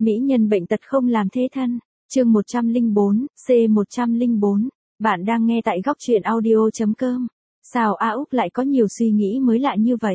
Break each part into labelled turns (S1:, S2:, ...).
S1: Mỹ nhân bệnh tật không làm thế thân. Chương 104, C104. Bạn đang nghe tại góc truyện audio.com. Sao A Úc lại có nhiều suy nghĩ mới lạ như vậy?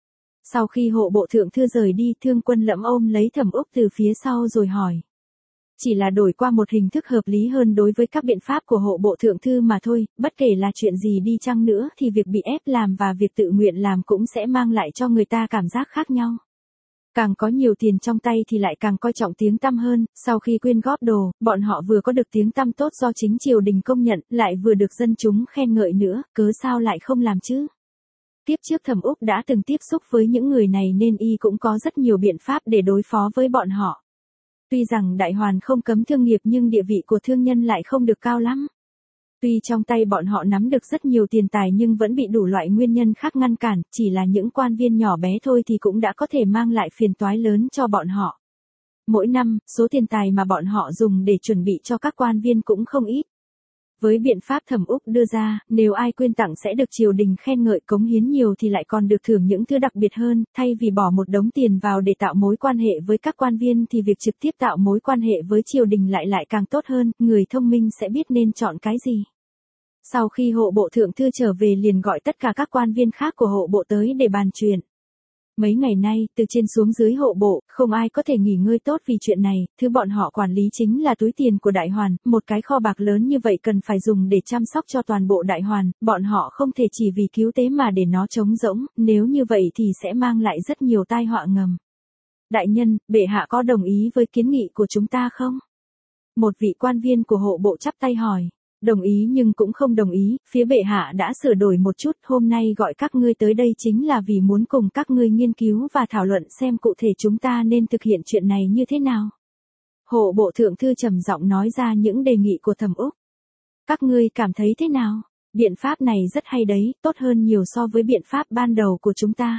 S1: Sau khi hộ bộ thượng thư rời đi, Thương Quân Lẫm ôm lấy Thẩm Úc từ phía sau rồi hỏi. Chỉ là đổi qua một hình thức hợp lý hơn đối với các biện pháp của hộ bộ thượng thư mà thôi, bất kể là chuyện gì đi chăng nữa thì việc bị ép làm và việc tự nguyện làm cũng sẽ mang lại cho người ta cảm giác khác nhau. Càng có nhiều tiền trong tay thì lại càng coi trọng tiếng tăm hơn, sau khi quyên góp đồ, bọn họ vừa có được tiếng tăm tốt do chính triều đình công nhận, lại vừa được dân chúng khen ngợi nữa, cớ sao lại không làm chứ? Tiếp trước Thẩm Úc đã từng tiếp xúc với những người này nên y cũng có rất nhiều biện pháp để đối phó với bọn họ. Tuy rằng Đại Hoàn không cấm thương nghiệp nhưng địa vị của thương nhân lại không được cao lắm. Tuy trong tay bọn họ nắm được rất nhiều tiền tài nhưng vẫn bị đủ loại nguyên nhân khác ngăn cản, chỉ là những quan viên nhỏ bé thôi thì cũng đã có thể mang lại phiền toái lớn cho bọn họ. Mỗi năm, số tiền tài mà bọn họ dùng để chuẩn bị cho các quan viên cũng không ít. Với biện pháp Thẩm Úc đưa ra, nếu ai quyên tặng sẽ được triều đình khen ngợi cống hiến nhiều thì lại còn được thưởng những thứ đặc biệt hơn, thay vì bỏ một đống tiền vào để tạo mối quan hệ với các quan viên thì việc trực tiếp tạo mối quan hệ với triều đình lại càng tốt hơn, người thông minh sẽ biết nên chọn cái gì. Sau khi hộ bộ thượng thư trở về liền gọi tất cả các quan viên khác của hộ bộ tới để bàn chuyện. Mấy ngày nay, từ trên xuống dưới hộ bộ, không ai có thể nghỉ ngơi tốt vì chuyện này, thứ bọn họ quản lý chính là túi tiền của Đại Hoàn, một cái kho bạc lớn như vậy cần phải dùng để chăm sóc cho toàn bộ Đại Hoàn, bọn họ không thể chỉ vì cứu tế mà để nó trống rỗng, nếu như vậy thì sẽ mang lại rất nhiều tai họa ngầm. Đại nhân, bệ hạ có đồng ý với kiến nghị của chúng ta không? Một vị quan viên của hộ bộ chắp tay hỏi. Đồng ý nhưng cũng không đồng ý, phía bệ hạ đã sửa đổi một chút, hôm nay gọi các ngươi tới đây chính là vì muốn cùng các ngươi nghiên cứu và thảo luận xem cụ thể chúng ta nên thực hiện chuyện này như thế nào. Hộ bộ thượng thư trầm giọng nói ra những đề nghị của Thẩm Úc. Các ngươi cảm thấy thế nào? Biện pháp này rất hay đấy, tốt hơn nhiều so với biện pháp ban đầu của chúng ta.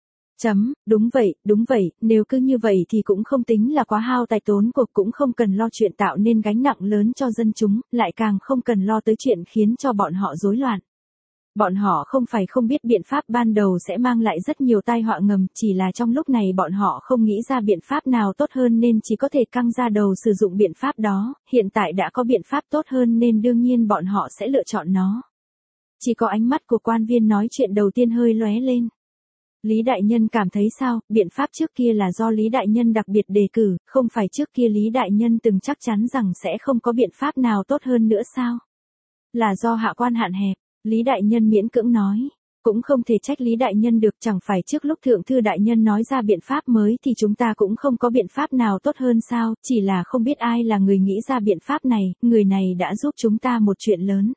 S1: Đúng vậy, nếu cứ như vậy thì cũng không tính là quá hao tài tốn cuộc, cũng không cần lo chuyện tạo nên gánh nặng lớn cho dân chúng, lại càng không cần lo tới chuyện khiến cho bọn họ rối loạn. Bọn họ không phải không biết biện pháp ban đầu sẽ mang lại rất nhiều tai họa ngầm, chỉ là trong lúc này bọn họ không nghĩ ra biện pháp nào tốt hơn nên chỉ có thể căng ra đầu sử dụng biện pháp đó, hiện tại đã có biện pháp tốt hơn nên đương nhiên bọn họ sẽ lựa chọn nó. Chỉ có ánh mắt của quan viên nói chuyện đầu tiên hơi lóe lên. Lý Đại Nhân cảm thấy sao, biện pháp trước kia là do Lý Đại Nhân đặc biệt đề cử, không phải trước kia Lý Đại Nhân từng chắc chắn rằng sẽ không có biện pháp nào tốt hơn nữa sao? Là do hạ quan hạn hẹp, Lý Đại Nhân miễn cưỡng nói. Cũng không thể trách Lý Đại Nhân được, chẳng phải trước lúc Thượng thư Đại Nhân nói ra biện pháp mới thì chúng ta cũng không có biện pháp nào tốt hơn sao, chỉ là không biết ai là người nghĩ ra biện pháp này, người này đã giúp chúng ta một chuyện lớn.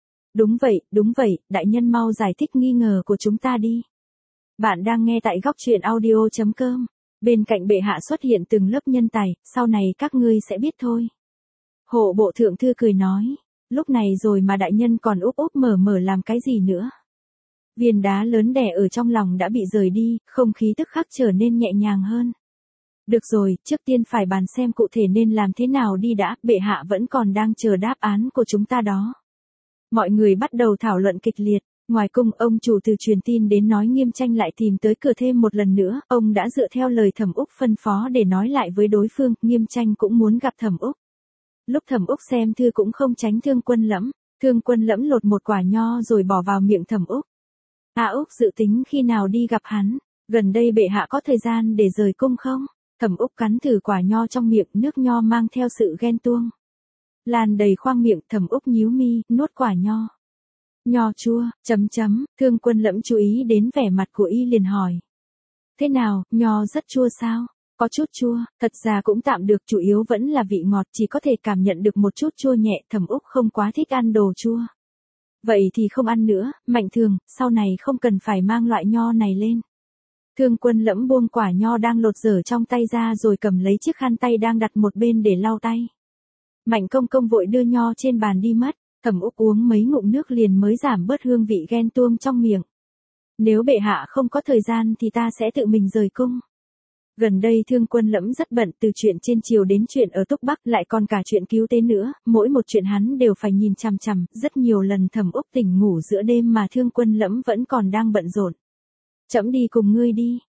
S1: Đúng vậy, Đại Nhân mau giải thích nghi ngờ của chúng ta đi. Bạn đang nghe tại góc truyện audio.com. Bên cạnh bệ hạ xuất hiện từng lớp nhân tài, sau này các ngươi sẽ biết thôi. Hộ bộ thượng thư cười nói. Lúc này rồi mà đại nhân còn úp mở làm cái gì nữa. Viên đá lớn đè ở trong lòng đã bị rời đi, không khí tức khắc trở nên nhẹ nhàng hơn. Được rồi, trước tiên phải bàn xem cụ thể nên làm thế nào đi đã, bệ hạ vẫn còn đang chờ đáp án của chúng ta đó. Mọi người bắt đầu thảo luận kịch liệt. Ngoài cung, ông chủ từ truyền tin đến nói Nghiêm Tranh lại tìm tới cửa thêm một lần nữa, ông đã dựa theo lời Thẩm Úc phân phó để nói lại với đối phương, Nghiêm Tranh cũng muốn gặp Thẩm Úc. Lúc Thẩm Úc xem thư cũng không tránh Thương Quân Lẫm lột một quả nho rồi bỏ vào miệng Thẩm Úc. A Úc dự tính khi nào đi gặp hắn, gần đây bệ hạ có thời gian để rời cung không? Thẩm Úc cắn thử quả nho trong miệng, nước nho mang theo sự ghen tuông. Lan đầy khoang miệng, Thẩm Úc nhíu mi, nuốt quả nho. Nho chua, Thương Quân Lẫm chú ý đến vẻ mặt của y liền hỏi. Thế nào, nho rất chua sao? Có chút chua, thật ra cũng tạm được, chủ yếu vẫn là vị ngọt, chỉ có thể cảm nhận được một chút chua nhẹ, Thẩm Úc không quá thích ăn đồ chua. Vậy thì không ăn nữa, Mạnh Thường, sau này không cần phải mang loại nho này lên. Thương Quân Lẫm buông quả nho đang lột dở trong tay ra rồi cầm lấy chiếc khăn tay đang đặt một bên để lau tay. Mạnh Công Công vội đưa nho trên bàn đi mất. Thẩm Úc uống mấy ngụm nước liền mới giảm bớt hương vị ghen tuông trong miệng. Nếu bệ hạ không có thời gian thì ta sẽ tự mình rời cung. Gần đây Thương Quân Lẫm rất bận, từ chuyện trên triều đến chuyện ở Túc Bắc lại còn cả chuyện cứu tế nữa, mỗi một chuyện hắn đều phải nhìn chằm chằm, rất nhiều lần Thẩm Úc tỉnh ngủ giữa đêm mà Thương Quân Lẫm vẫn còn đang bận rộn. Trẫm đi cùng ngươi đi,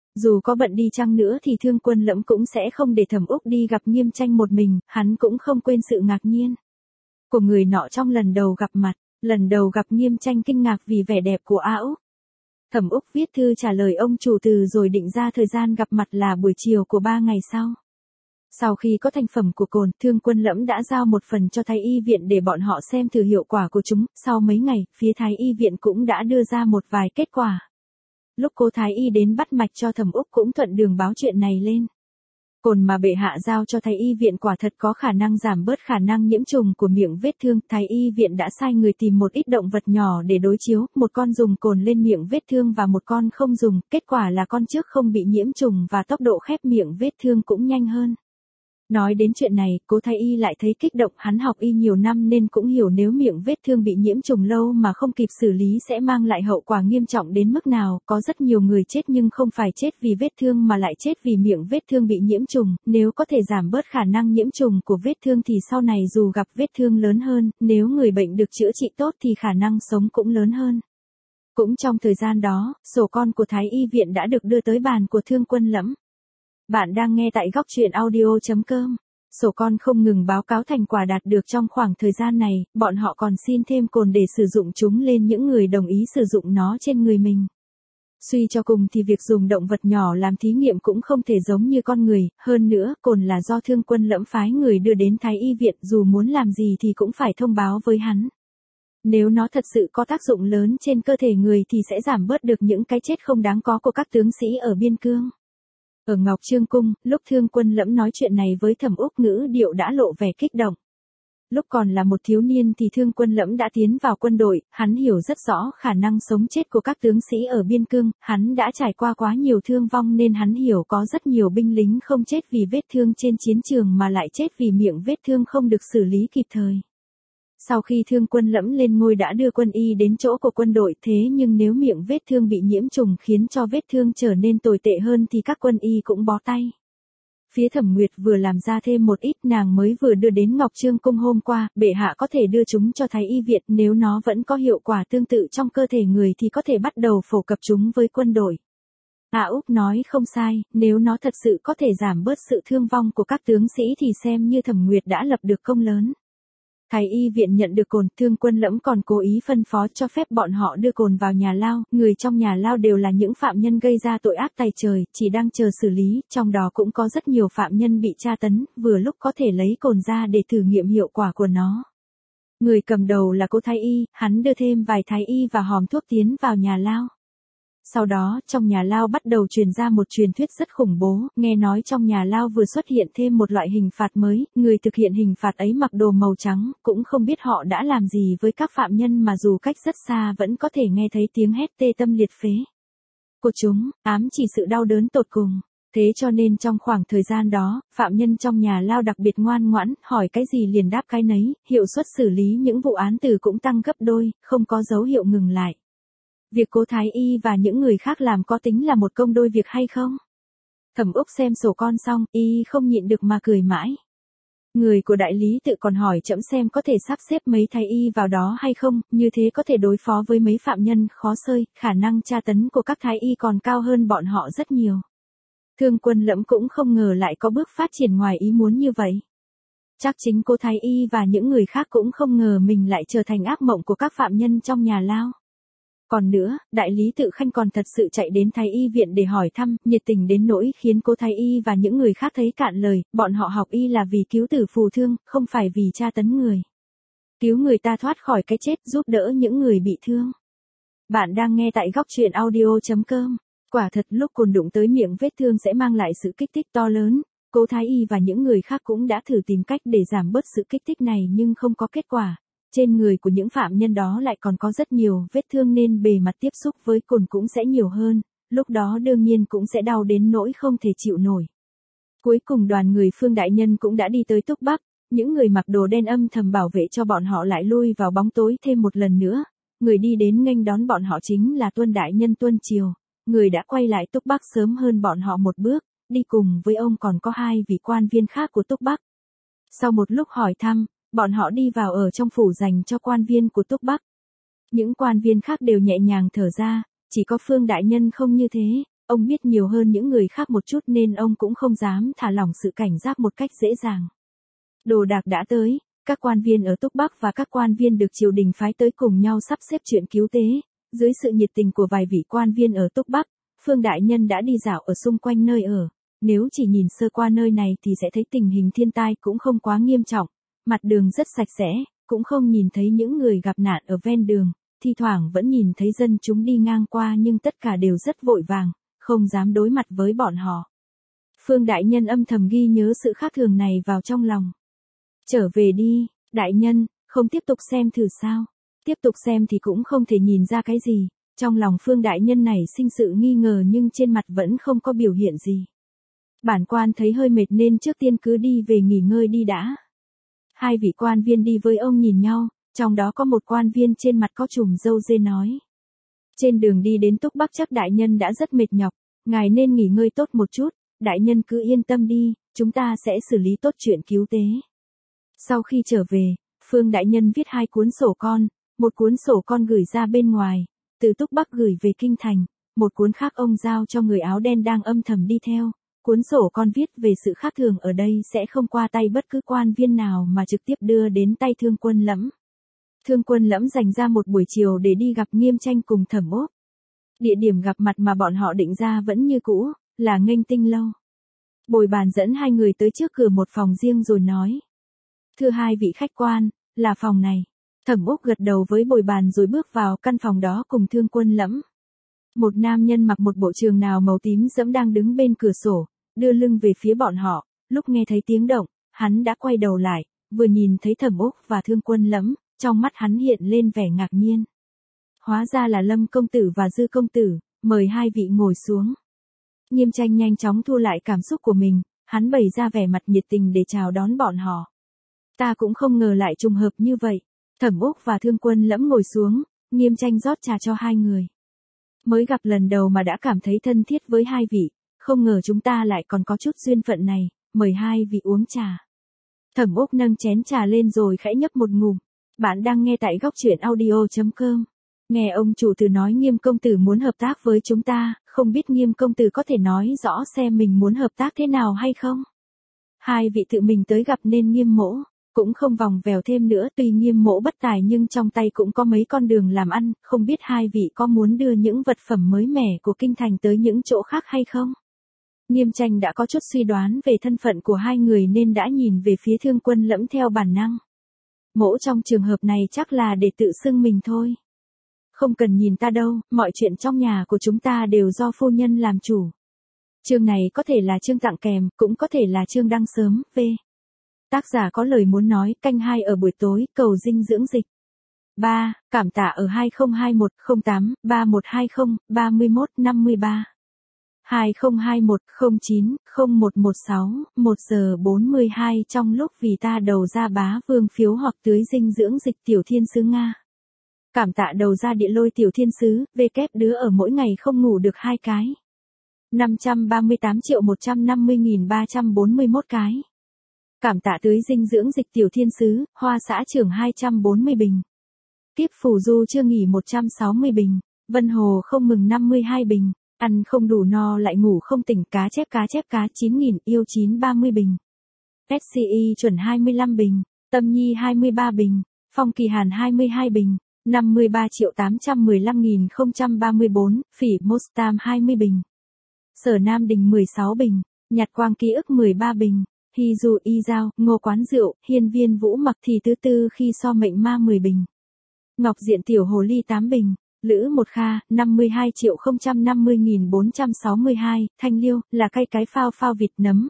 S1: Dù có bận đi chăng nữa thì Thương Quân Lẫm cũng sẽ không để Thẩm Úc đi gặp Nghiêm Tranh một mình, hắn cũng không quên sự ngạc nhiên của người nọ trong lần đầu gặp mặt. Lần đầu gặp Nghiêm Tranh kinh ngạc vì vẻ đẹp của A Úc. Thẩm Úc viết thư trả lời ông chủ từ rồi định ra thời gian gặp mặt là buổi chiều của 3 ngày sau. Sau khi có thành phẩm của cồn, Thương Quân Lẫm đã giao một phần cho Thái y viện để bọn họ xem thử hiệu quả của chúng. Sau mấy ngày, phía Thái y viện cũng đã đưa ra một vài kết quả. Lúc cô Thái y đến bắt mạch cho Thẩm Úc cũng thuận đường báo chuyện này lên. Cồn mà bệ hạ giao cho Thái y viện quả thật có khả năng giảm bớt khả năng nhiễm trùng của miệng vết thương. Thái y viện đã sai người tìm một ít động vật nhỏ để đối chiếu, một con dùng cồn lên miệng vết thương và một con không dùng. Kết quả là con trước không bị nhiễm trùng và tốc độ khép miệng vết thương cũng nhanh hơn. Nói đến chuyện này, cố Thái y lại thấy kích động, hắn học y nhiều năm nên cũng hiểu nếu miệng vết thương bị nhiễm trùng lâu mà không kịp xử lý sẽ mang lại hậu quả nghiêm trọng đến mức nào. Có rất nhiều người chết nhưng không phải chết vì vết thương mà lại chết vì miệng vết thương bị nhiễm trùng. Nếu có thể giảm bớt khả năng nhiễm trùng của vết thương thì sau này dù gặp vết thương lớn hơn, nếu người bệnh được chữa trị tốt thì khả năng sống cũng lớn hơn. Cũng trong thời gian đó, sổ con của Thái y viện đã được đưa tới bàn của Thương Quân Lẫm. Bạn đang nghe tại góc truyện audio.com. Sổ con không ngừng báo cáo thành quả đạt được trong khoảng thời gian này, bọn họ còn xin thêm cồn để sử dụng chúng lên những người đồng ý sử dụng nó trên người mình. Suy cho cùng thì việc dùng động vật nhỏ làm thí nghiệm cũng không thể giống như con người, hơn nữa, cồn là do Thương Quân Lẫm phái người đưa đến Thái y viện, dù muốn làm gì thì cũng phải thông báo với hắn. Nếu nó thật sự có tác dụng lớn trên cơ thể người thì sẽ giảm bớt được những cái chết không đáng có của các tướng sĩ ở biên cương. Ở Ngọc Trương Cung, lúc Thương Quân Lẫm nói chuyện này với Thẩm Úc ngữ điệu đã lộ vẻ kích động. Lúc còn là một thiếu niên thì Thương Quân Lẫm đã tiến vào quân đội, hắn hiểu rất rõ khả năng sống chết của các tướng sĩ ở biên cương, hắn đã trải qua quá nhiều thương vong nên hắn hiểu có rất nhiều binh lính không chết vì vết thương trên chiến trường mà lại chết vì miệng vết thương không được xử lý kịp thời. Sau khi Thương Quân Lẫm lên ngôi đã đưa quân y đến chỗ của quân đội, thế nhưng nếu miệng vết thương bị nhiễm trùng khiến cho vết thương trở nên tồi tệ hơn thì các quân y cũng bó tay. Phía Thẩm Nguyệt vừa làm ra thêm một ít, nàng mới vừa đưa đến Ngọc Trương Cung hôm qua, bệ hạ có thể đưa chúng cho Thái y viện, nếu nó vẫn có hiệu quả tương tự trong cơ thể người thì có thể bắt đầu phổ cập chúng với quân đội. A Úc nói không sai, nếu nó thật sự có thể giảm bớt sự thương vong của các tướng sĩ thì xem như Thẩm Nguyệt đã lập được công lớn. Thái y viện nhận được cồn, Thương Quân Lẫm còn cố ý phân phó cho phép bọn họ đưa cồn vào nhà lao, người trong nhà lao đều là những phạm nhân gây ra tội ác tày trời, chỉ đang chờ xử lý, trong đó cũng có rất nhiều phạm nhân bị tra tấn, vừa lúc có thể lấy cồn ra để thử nghiệm hiệu quả của nó. Người cầm đầu là cô Thái y, hắn đưa thêm vài thái y và hòm thuốc tiến vào nhà lao. Sau đó, trong nhà lao bắt đầu truyền ra một truyền thuyết rất khủng bố, nghe nói trong nhà lao vừa xuất hiện thêm một loại hình phạt mới, người thực hiện hình phạt ấy mặc đồ màu trắng, cũng không biết họ đã làm gì với các phạm nhân mà dù cách rất xa vẫn có thể nghe thấy tiếng hét tê tâm liệt phế của chúng, ám chỉ sự đau đớn tột cùng. Thế cho nên trong khoảng thời gian đó, phạm nhân trong nhà lao đặc biệt ngoan ngoãn, hỏi cái gì liền đáp cái nấy, hiệu suất xử lý những vụ án tử cũng tăng gấp đôi, không có dấu hiệu ngừng lại. Việc cố Thái y và những người khác làm có tính là một công đôi việc hay không? Thẩm Úc xem sổ con xong, y không nhịn được mà cười mãi. Người của đại lý tự còn hỏi trẫm xem có thể sắp xếp mấy thái y vào đó hay không, như thế có thể đối phó với mấy phạm nhân khó xơi, khả năng tra tấn của các thái y còn cao hơn bọn họ rất nhiều. Thương Quân Lẫm cũng không ngờ lại có bước phát triển ngoài ý muốn như vậy. Chắc chính cô Thái y và những người khác cũng không ngờ mình lại trở thành ác mộng của các phạm nhân trong nhà lao. Còn nữa, đại lý Tự Khanh còn thật sự chạy đến Thái y viện để hỏi thăm, nhiệt tình đến nỗi khiến cô Thái y và những người khác thấy cạn lời, bọn họ học y là vì cứu tử phù thương, không phải vì tra tấn người. Cứu người ta thoát khỏi cái chết, giúp đỡ những người bị thương. Bạn đang nghe tại góc truyện audio.com. Quả thật lúc cồn đụng tới miệng vết thương sẽ mang lại sự kích thích to lớn. Cô Thái y và những người khác cũng đã thử tìm cách để giảm bớt sự kích thích này nhưng không có kết quả. Trên người của những phạm nhân đó lại còn có rất nhiều vết thương nên bề mặt tiếp xúc với cồn cũng sẽ nhiều hơn, lúc đó đương nhiên cũng sẽ đau đến nỗi không thể chịu nổi. Cuối cùng đoàn người Phương đại nhân cũng đã đi tới Túc Bắc, những người mặc đồ đen âm thầm bảo vệ cho bọn họ lại lui vào bóng tối thêm một lần nữa. Người đi đến nghênh đón bọn họ chính là Tuân đại nhân Tuân Triều, người đã quay lại Túc Bắc sớm hơn bọn họ một bước, đi cùng với ông còn có 2 vị quan viên khác của Túc Bắc. Sau một lúc hỏi thăm, bọn họ đi vào ở trong phủ dành cho quan viên của Túc Bắc. Những quan viên khác đều nhẹ nhàng thở ra, chỉ có Phương đại nhân không như thế, Ông biết nhiều hơn những người khác một chút nên ông cũng không dám thả lỏng sự cảnh giác một cách dễ dàng. Đồ đạc đã tới, các quan viên ở Túc Bắc và các quan viên được triều đình phái tới cùng nhau sắp xếp chuyện cứu tế. Dưới sự nhiệt tình của vài vị quan viên ở Túc Bắc, Phương đại nhân đã đi dạo ở xung quanh nơi ở. Nếu chỉ nhìn sơ qua nơi này thì sẽ thấy tình hình thiên tai cũng không quá nghiêm trọng, mặt đường rất sạch sẽ, cũng không nhìn thấy những người gặp nạn ở ven đường, thi thoảng vẫn nhìn thấy dân chúng đi ngang qua nhưng tất cả đều rất vội vàng, không dám đối mặt với bọn họ. Phương đại nhân âm thầm ghi nhớ sự khác thường này vào trong lòng. Trở về đi, đại nhân, không tiếp tục xem thử sao? Tiếp tục xem thì cũng không thể nhìn ra cái gì. Trong lòng Phương đại nhân này sinh sự nghi ngờ nhưng trên mặt vẫn không có biểu hiện gì. Bản quan thấy hơi mệt nên trước tiên cứ đi về nghỉ ngơi đi đã. Hai vị quan viên đi với ông nhìn nhau, trong đó có một quan viên trên mặt có chùm râu dê nói. Trên đường đi đến Túc Bắc chắc đại nhân đã rất mệt nhọc, ngài nên nghỉ ngơi tốt một chút, đại nhân cứ yên tâm đi, chúng ta sẽ xử lý tốt chuyện cứu tế. Sau khi trở về, Phương đại nhân viết 2 cuốn sổ con, một cuốn sổ con gửi ra bên ngoài, từ Túc Bắc gửi về Kinh Thành, một cuốn khác ông giao cho người áo đen đang âm thầm đi theo. Cuốn sổ con viết về sự khác thường ở đây sẽ không qua tay bất cứ quan viên nào mà trực tiếp đưa đến tay Thương Quân Lẫm. Thương Quân Lẫm dành ra một buổi chiều để đi gặp Nghiêm Tranh cùng Thẩm Úc. Địa điểm gặp mặt mà bọn họ định ra vẫn như cũ, là Nghênh Tinh Lâu. Bồi bàn dẫn hai người tới trước cửa một phòng riêng rồi nói. Thưa hai vị khách quan, là phòng này. Thẩm Úc gật đầu với bồi bàn rồi bước vào căn phòng đó cùng Thương Quân Lẫm. Một nam nhân mặc một bộ trường nào màu tím sẫm đang đứng bên cửa sổ, đưa lưng về phía bọn họ, lúc nghe thấy tiếng động, hắn đã quay đầu lại, vừa nhìn thấy Thẩm Úc và Thương Quân Lẫm, trong mắt hắn hiện lên vẻ ngạc nhiên. Hóa ra là Lâm công tử và Dư công tử, mời hai vị ngồi xuống. Nghiêm Tranh nhanh chóng thu lại cảm xúc của mình, hắn bày ra vẻ mặt nhiệt tình để chào đón bọn họ. Ta cũng không ngờ lại trùng hợp như vậy. Thẩm Úc và Thương Quân Lẫm ngồi xuống, Nghiêm Tranh rót trà cho hai người. Mới gặp lần đầu mà đã cảm thấy thân thiết với hai vị, không ngờ chúng ta lại còn có chút duyên phận này, mời hai vị uống trà. Thẩm Úc nâng chén trà lên rồi khẽ nhấp một ngụm. Bạn đang nghe tại góc truyện audio.com. Nghe ông chủ tử nói Nghiêm công tử muốn hợp tác với chúng ta, không biết Nghiêm công tử có thể nói rõ xem mình muốn hợp tác thế nào hay không? Hai vị tự mình tới gặp nên Nghiêm mỗ, cũng không vòng vèo thêm nữa, tuy Nghiêm mỗ bất tài nhưng trong tay cũng có mấy con đường làm ăn, không biết hai vị có muốn đưa những vật phẩm mới mẻ của kinh thành tới những chỗ khác hay không? Nghiêm Tranh đã có chút suy đoán về thân phận của hai người nên đã nhìn về phía Thương Quân Lẫm theo bản năng. Mỗ trong trường hợp này chắc là để tự xưng mình thôi. Không cần nhìn ta đâu, mọi chuyện trong nhà của chúng ta đều do phu nhân làm chủ. Chương này có thể là chương tặng kèm, cũng có thể là chương đăng sớm, v. Tác giả có lời muốn nói, canh 2 ở buổi tối, cầu dinh dưỡng dịch. 3. Cảm tạ ở 2021 08 3120 31 53. 2021 09 0116 1 giờ 42 trong lúc vì ta đầu ra bá vương phiếu hoặc tưới dinh dưỡng dịch tiểu thiên sứ Nga. Cảm tạ đầu ra địa lôi tiểu thiên sứ, kép đứa ở mỗi ngày không ngủ được 2 cái. 538.150.341 cái. Cảm tạ tưới dinh dưỡng dịch tiểu thiên sứ, hoa xã trưởng 240 bình. Tiếp phù du chưa nghỉ 160 bình. Vân Hồ không mừng 52 bình. Ăn không đủ no lại ngủ không tỉnh, cá chép cá 9.000 yêu 930 bình. SCI chuẩn 25 bình. Tâm Nhi 23 bình. Phong Kỳ Hàn 22 bình. 53.815.034, Phỉ Mostam 20 bình. Sở Nam Đình 16 bình. Nhật Quang Ký ức 13 bình. Hy Du Y Giao, Ngô Quán Rượu, Hiên Viên Vũ Mặc Thì Thứ Tư khi so mệnh ma 10 bình. Ngọc Diện Tiểu Hồ Ly 8 bình. Lữ Một Kha, 52.050.462, Thanh Liêu, là cây cái phao phao vịt nấm,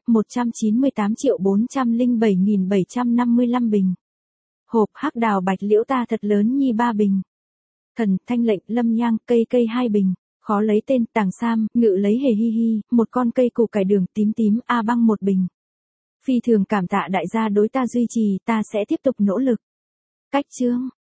S1: 198.407.755 bình. Hộp hắc đào bạch liễu ta thật lớn nhi 3 bình. Thần, Thanh Lệnh, Lâm Nhang, cây 2 bình. Khó lấy tên, Tàng Sam, Ngự lấy hề hi hi, một con cây củ cải đường tím tím, A Băng 1 bình. Phi thường cảm tạ đại gia đối ta duy trì, ta sẽ tiếp tục nỗ lực. Cách chương.